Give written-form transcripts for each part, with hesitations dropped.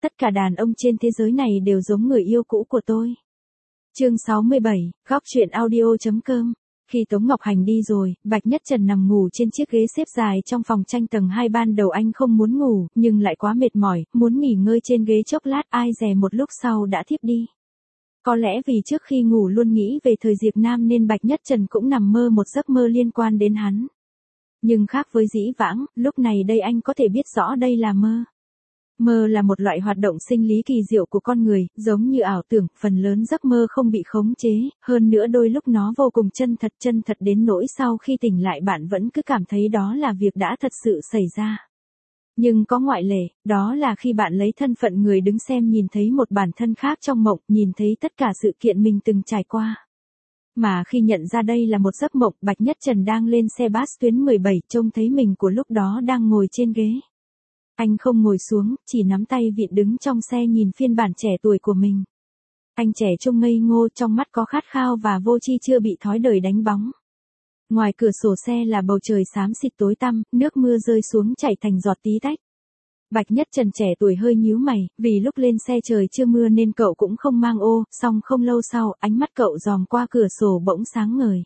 tất cả đàn ông trên thế giới này đều giống người yêu cũ của tôi. Chương 67, góc truyện audio.com. Khi Tống Ngọc Hành đi rồi, Bạch Nhất Trần nằm ngủ trên chiếc ghế xếp dài trong phòng tranh tầng 2. Ban đầu anh không muốn ngủ, nhưng lại quá mệt mỏi, muốn nghỉ ngơi trên ghế chốc lát, ai dè một lúc sau đã thiếp đi. Có lẽ vì trước khi ngủ luôn nghĩ về thời Diệp Nam nên Bạch Nhất Trần cũng nằm mơ một giấc mơ liên quan đến hắn. Nhưng khác với dĩ vãng, lúc này đây anh có thể biết rõ đây là mơ. Mơ là một loại hoạt động sinh lý kỳ diệu của con người, giống như ảo tưởng, phần lớn giấc mơ không bị khống chế, hơn nữa đôi lúc nó vô cùng chân thật đến nỗi sau khi tỉnh lại bạn vẫn cứ cảm thấy đó là việc đã thật sự xảy ra. Nhưng có ngoại lệ, đó là khi bạn lấy thân phận người đứng xem nhìn thấy một bản thân khác trong mộng, nhìn thấy tất cả sự kiện mình từng trải qua. Mà khi nhận ra đây là một giấc mộng, Bạch Nhất Trần đang lên xe bus tuyến 17, trông thấy mình của lúc đó đang ngồi trên ghế. Anh không ngồi xuống, chỉ nắm tay vịn đứng trong xe nhìn phiên bản trẻ tuổi của mình. Anh trẻ trông ngây ngô, trong mắt có khát khao và vô tri chưa bị thói đời đánh bóng. Ngoài cửa sổ xe là bầu trời xám xịt tối tăm, nước mưa rơi xuống chảy thành giọt tí tách. Bạch Nhất Trần trẻ tuổi hơi nhíu mày, vì lúc lên xe trời chưa mưa nên cậu cũng không mang ô, song không lâu sau, ánh mắt cậu dòm qua cửa sổ bỗng sáng ngời.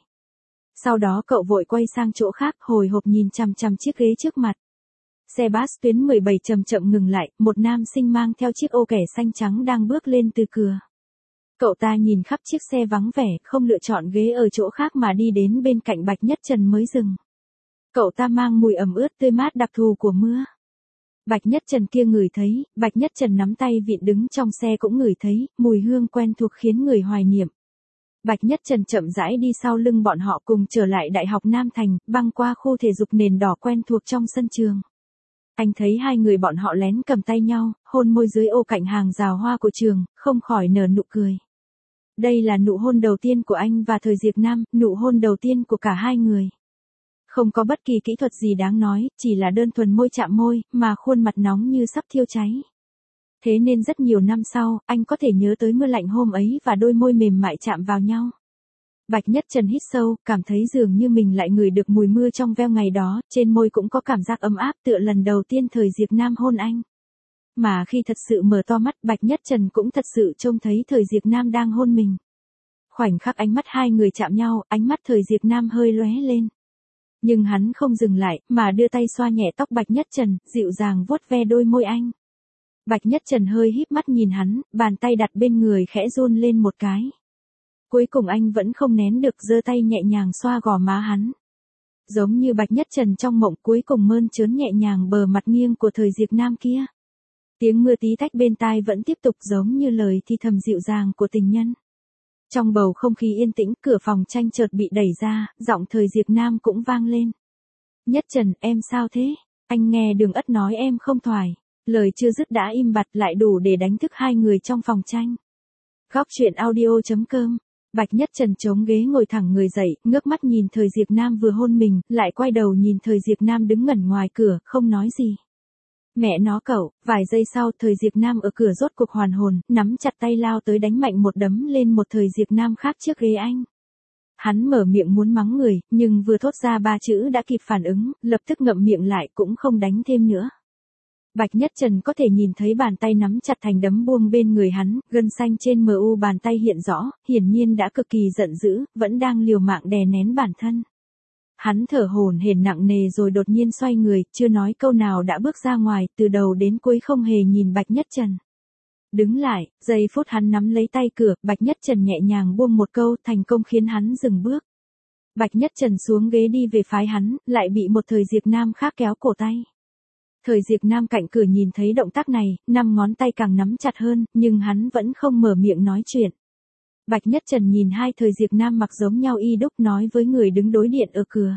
Sau đó cậu vội quay sang chỗ khác, hồi hộp nhìn chằm chằm chiếc ghế trước mặt. Xe bus tuyến 17 chậm chậm ngừng lại, một nam sinh mang theo chiếc ô kẻ xanh trắng đang bước lên từ cửa. Cậu ta nhìn khắp chiếc xe vắng vẻ, không lựa chọn ghế ở chỗ khác mà đi đến bên cạnh Bạch Nhất Trần mới dừng. Cậu ta mang mùi ẩm ướt tươi mát đặc thù của mưa. Bạch Nhất Trần kia ngửi thấy, Bạch Nhất Trần nắm tay vịn đứng trong xe cũng ngửi thấy, mùi hương quen thuộc khiến người hoài niệm. Bạch Nhất Trần chậm rãi đi sau lưng bọn họ cùng trở lại Đại học Nam Thành, băng qua khu thể dục nền đỏ quen thuộc trong sân trường. Anh thấy hai người bọn họ lén cầm tay nhau, hôn môi dưới ô cạnh hàng rào hoa của trường, không khỏi nở nụ cười. Đây là nụ hôn đầu tiên của anh và thời Diệp Nam, nụ hôn đầu tiên của cả hai người. Không có bất kỳ kỹ thuật gì đáng nói, chỉ là đơn thuần môi chạm môi, mà khuôn mặt nóng như sắp thiêu cháy. Thế nên rất nhiều năm sau, anh có thể nhớ tới mưa lạnh hôm ấy và đôi môi mềm mại chạm vào nhau. Bạch Nhất Trần hít sâu, cảm thấy dường như mình lại ngửi được mùi mưa trong veo ngày đó, trên môi cũng có cảm giác ấm áp tựa lần đầu tiên thời Diệp Nam hôn anh. Mà khi thật sự mở to mắt, Bạch Nhất Trần cũng thật sự trông thấy thời Diệp Nam đang hôn mình. Khoảnh khắc ánh mắt hai người chạm nhau, ánh mắt thời Diệp Nam hơi lóe lên. Nhưng hắn không dừng lại, mà đưa tay xoa nhẹ tóc Bạch Nhất Trần, dịu dàng vuốt ve đôi môi anh. Bạch Nhất Trần hơi híp mắt nhìn hắn, bàn tay đặt bên người khẽ run lên một cái. Cuối cùng anh vẫn không nén được, giơ tay nhẹ nhàng xoa gò má hắn. Giống như Bạch Nhất Trần trong mộng, cuối cùng mơn trớn nhẹ nhàng bờ mặt nghiêng của thời Diệp Nam kia. Tiếng mưa tí tách bên tai vẫn tiếp tục giống như lời thì thầm dịu dàng của tình nhân. Trong bầu không khí yên tĩnh, cửa phòng tranh chợt bị đẩy ra, giọng thời Diệp Nam cũng vang lên. Nhất Trần, em sao thế? Anh nghe Đường Ất nói em không thoải. Lời chưa dứt đã im bặt, lại đủ để đánh thức hai người trong phòng tranh. Góc truyện audio.com. Bạch Nhất Trần chống ghế ngồi thẳng người dậy, ngước mắt nhìn thời Diệp Nam vừa hôn mình, lại quay đầu nhìn thời Diệp Nam đứng ngẩn ngoài cửa, không nói gì. Mẹ nó cậu, vài giây sau thời Diệp Nam ở cửa rốt cuộc hoàn hồn, nắm chặt tay lao tới đánh mạnh một đấm lên một thời Diệp Nam khác trước ghế anh. Hắn mở miệng muốn mắng người, nhưng vừa thốt ra ba chữ đã kịp phản ứng, lập tức ngậm miệng lại cũng không đánh thêm nữa. Bạch Nhất Trần có thể nhìn thấy bàn tay nắm chặt thành đấm buông bên người hắn, gân xanh trên mu bàn tay hiện rõ, hiển nhiên đã cực kỳ giận dữ, vẫn đang liều mạng đè nén bản thân. Hắn thở hổn hển nặng nề rồi đột nhiên xoay người, chưa nói câu nào đã bước ra ngoài, từ đầu đến cuối không hề nhìn Bạch Nhất Trần. Đứng lại, giây phút hắn nắm lấy tay cửa, Bạch Nhất Trần nhẹ nhàng buông một câu, thành công khiến hắn dừng bước. Bạch Nhất Trần xuống ghế đi về phái hắn, lại bị một thời Diệp Nam khác kéo cổ tay. Thời Diệp Nam cạnh cửa nhìn thấy động tác này, 5 ngón tay càng nắm chặt hơn, nhưng hắn vẫn không mở miệng nói chuyện. Bạch Nhất Trần nhìn hai thời Diệp Nam mặc giống nhau y đúc, nói với người đứng đối diện ở cửa.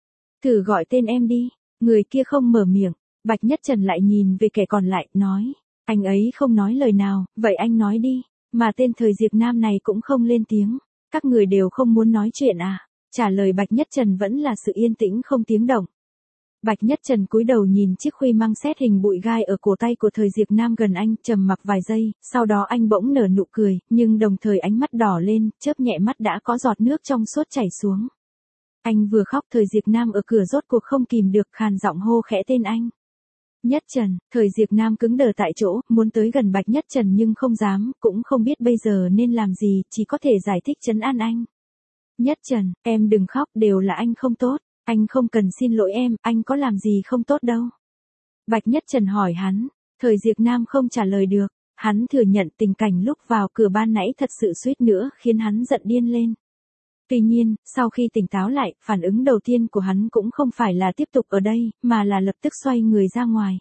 Thử gọi tên em đi, người kia không mở miệng. Bạch Nhất Trần lại nhìn về kẻ còn lại, nói. Anh ấy không nói lời nào, vậy anh nói đi. Mà tên thời Diệp Nam này cũng không lên tiếng. Các người đều không muốn nói chuyện à? Trả lời Bạch Nhất Trần vẫn là sự yên tĩnh không tiếng động. Bạch Nhất Trần cúi đầu nhìn chiếc khuy măng xét hình bụi gai ở cổ tay của thời Diệp Nam gần anh, trầm mặc vài giây, sau đó anh bỗng nở nụ cười, nhưng đồng thời ánh mắt đỏ lên, chớp nhẹ mắt đã có giọt nước trong suốt chảy xuống. Anh vừa khóc, thời Diệp Nam ở cửa rốt cuộc không kìm được, khàn giọng hô khẽ tên anh. Nhất Trần, Thời Diệp Nam cứng đờ tại chỗ, muốn tới gần Bạch Nhất Trần nhưng không dám, cũng không biết bây giờ nên làm gì, chỉ có thể giải thích trấn an anh. Nhất Trần, em đừng khóc, đều là anh không tốt, anh không cần xin lỗi em, anh có làm gì không tốt đâu. Bạch Nhất Trần hỏi hắn, Thời Diệp Nam không trả lời được, hắn thừa nhận tình cảnh lúc vào cửa ban nãy thật sự suýt nữa khiến hắn giận điên lên. Tuy nhiên, sau khi tỉnh táo lại, phản ứng đầu tiên của hắn cũng không phải là tiếp tục ở đây, mà là lập tức xoay người ra ngoài.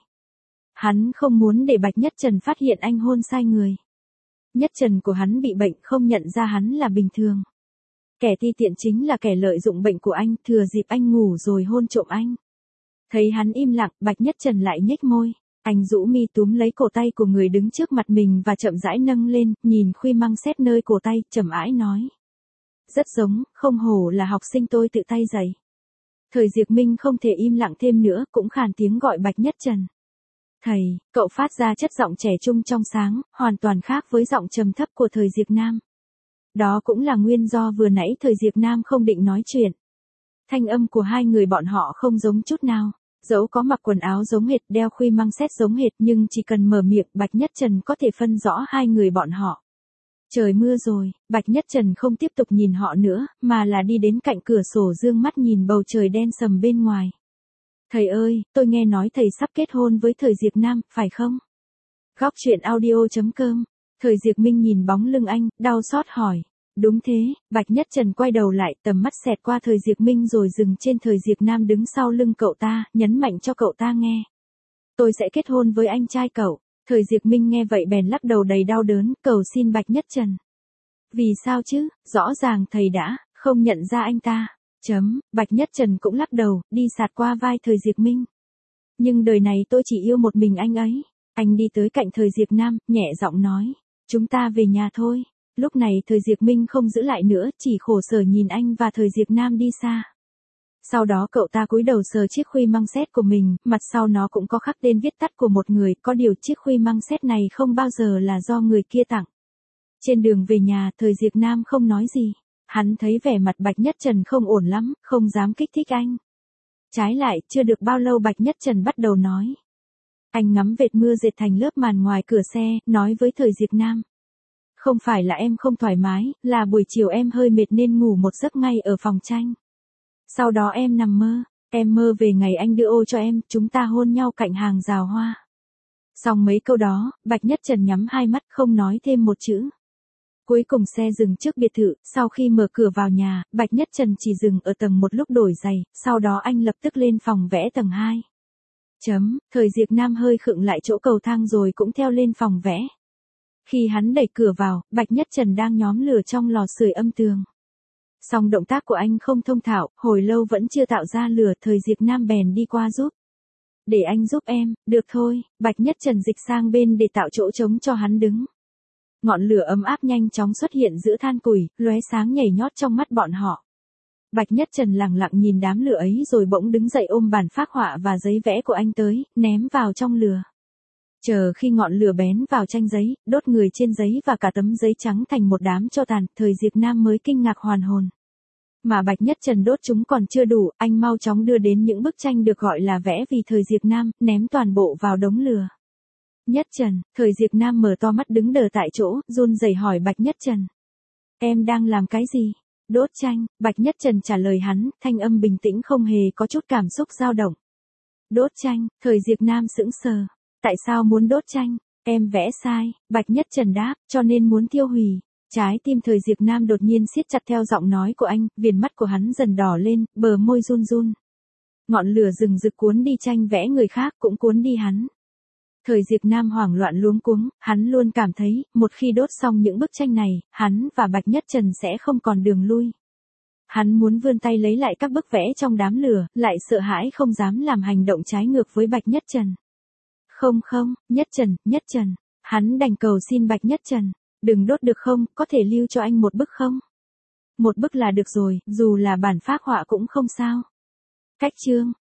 Hắn không muốn để Bạch Nhất Trần phát hiện anh hôn sai người. Nhất Trần của hắn bị bệnh không nhận ra hắn là bình thường. Kẻ ti tiện chính là kẻ lợi dụng bệnh của anh, thừa dịp anh ngủ rồi hôn trộm anh. Thấy hắn im lặng, Bạch Nhất Trần lại nhếch môi. Anh rũ mi túm lấy cổ tay của người đứng trước mặt mình và chậm rãi nâng lên, nhìn khuy măng xét nơi cổ tay, trầm ái nói. Rất giống, không hổ là học sinh tôi tự tay dạy. Thời Diệp Minh không thể im lặng thêm nữa, cũng khàn tiếng gọi Bạch Nhất Trần. Thầy, cậu phát ra chất giọng trẻ trung trong sáng, hoàn toàn khác với giọng trầm thấp của Thời Diệp Nam. Đó cũng là nguyên do vừa nãy Thời Diệp Nam không định nói chuyện. Thanh âm của hai người bọn họ không giống chút nào. Dẫu có mặc quần áo giống hệt, đeo khuy măng xét giống hệt, nhưng chỉ cần mở miệng, Bạch Nhất Trần có thể phân rõ hai người bọn họ. Trời mưa rồi, Bạch Nhất Trần không tiếp tục nhìn họ nữa, mà là đi đến cạnh cửa sổ dương mắt nhìn bầu trời đen sầm bên ngoài. Thầy ơi, tôi nghe nói thầy sắp kết hôn với Thời Diệp Nam, phải không? Góc truyện audio.com. Thời Diệp Minh nhìn bóng lưng anh, đau xót hỏi. Đúng thế, Bạch Nhất Trần quay đầu lại, tầm mắt xẹt qua Thời Diệp Minh rồi dừng trên Thời Diệp Nam đứng sau lưng cậu ta, nhấn mạnh cho cậu ta nghe. Tôi sẽ kết hôn với anh trai cậu. Thời Diệp Minh nghe vậy bèn lắc đầu đầy đau đớn, cầu xin Bạch Nhất Trần. Vì sao chứ, rõ ràng thầy đã, không nhận ra anh ta. Bạch Nhất Trần cũng lắc đầu, đi sạt qua vai Thời Diệp Minh. Nhưng đời này tôi chỉ yêu một mình anh ấy. Anh đi tới cạnh Thời Diệp Nam, nhẹ giọng nói. Chúng ta về nhà thôi. Lúc này Thời Diệp Minh không giữ lại nữa, chỉ khổ sở nhìn anh và Thời Diệp Nam đi xa. Sau đó cậu ta cúi đầu sờ chiếc khuy măng sét của mình, mặt sau nó cũng có khắc tên viết tắt của một người, có điều chiếc khuy măng sét này không bao giờ là do người kia tặng. Trên đường về nhà, Thời Diệp Nam không nói gì. Hắn thấy vẻ mặt Bạch Nhất Trần không ổn lắm, không dám kích thích anh. Trái lại, chưa được bao lâu Bạch Nhất Trần bắt đầu nói. Anh ngắm vệt mưa dệt thành lớp màn ngoài cửa xe, nói với Thời Diệp Nam. Không phải là em không thoải mái, là buổi chiều em hơi mệt nên ngủ một giấc ngay ở phòng tranh. Sau đó em nằm mơ, em mơ về ngày anh đưa ô cho em, chúng ta hôn nhau cạnh hàng rào hoa. Xong mấy câu đó, Bạch Nhất Trần nhắm hai mắt không nói thêm một chữ. Cuối cùng xe dừng trước biệt thự, sau khi mở cửa vào nhà, Bạch Nhất Trần chỉ dừng ở tầng 1 lúc đổi giày, sau đó anh lập tức lên phòng vẽ tầng 2. Thời Diệp Nam hơi khựng lại chỗ cầu thang rồi cũng theo lên phòng vẽ. Khi hắn đẩy cửa vào, Bạch Nhất Trần đang nhóm lửa trong lò sưởi âm tường. Song động tác của anh không thông thạo, hồi lâu vẫn chưa tạo ra lửa, Thời Diệp Nam bèn đi qua giúp. Để anh giúp em, được thôi, Bạch Nhất Trần dịch sang bên để tạo chỗ trống cho hắn đứng. Ngọn lửa ấm áp nhanh chóng xuất hiện giữa than củi, lóe sáng nhảy nhót trong mắt bọn họ. Bạch Nhất Trần lặng lặng nhìn đám lửa ấy rồi bỗng đứng dậy ôm bản phác họa và giấy vẽ của anh tới, ném vào trong lửa. Chờ khi ngọn lửa bén vào tranh giấy, đốt người trên giấy và cả tấm giấy trắng thành một đám tro tàn, Thời Diệp Nam mới kinh ngạc hoàn hồn. Mà Bạch Nhất Trần đốt chúng còn chưa đủ, anh mau chóng đưa đến những bức tranh được gọi là vẽ vì Thời Diệp Nam, ném toàn bộ vào đống lửa. Nhất Trần, Thời Diệp Nam mở to mắt đứng đờ tại chỗ, run rẩy hỏi Bạch Nhất Trần. Em đang làm cái gì? Đốt tranh, Bạch Nhất Trần trả lời hắn, thanh âm bình tĩnh không hề có chút cảm xúc dao động. Đốt tranh, Thời Diệp Nam sững sờ. Tại sao muốn đốt tranh? Em vẽ sai, Bạch Nhất Trần đáp, cho nên muốn tiêu hủy. Trái tim Thời Diệp Nam đột nhiên siết chặt theo giọng nói của anh, viền mắt của hắn dần đỏ lên, bờ môi run run. Ngọn lửa rừng rực cuốn đi tranh vẽ người khác cũng cuốn đi hắn. Thời Diệp Nam hoảng loạn luống cuống, hắn luôn cảm thấy, một khi đốt xong những bức tranh này, hắn và Bạch Nhất Trần sẽ không còn đường lui. Hắn muốn vươn tay lấy lại các bức vẽ trong đám lửa, lại sợ hãi không dám làm hành động trái ngược với Bạch Nhất Trần. Không, Nhất Trần, hắn đành cầu xin Bạch Nhất Trần, đừng đốt được không, có thể lưu cho anh một bức không? Một bức là được rồi, dù là bản phác họa cũng không sao. Cách chương,